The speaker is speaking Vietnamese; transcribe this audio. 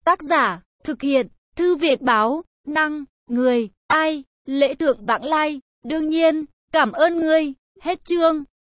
Tác giả, thực hiện, Thư viện báo, năng, người, ai, Lễ Thượng Vãng Lai. Đương nhiên, cảm ơn ngươi. Hết chương.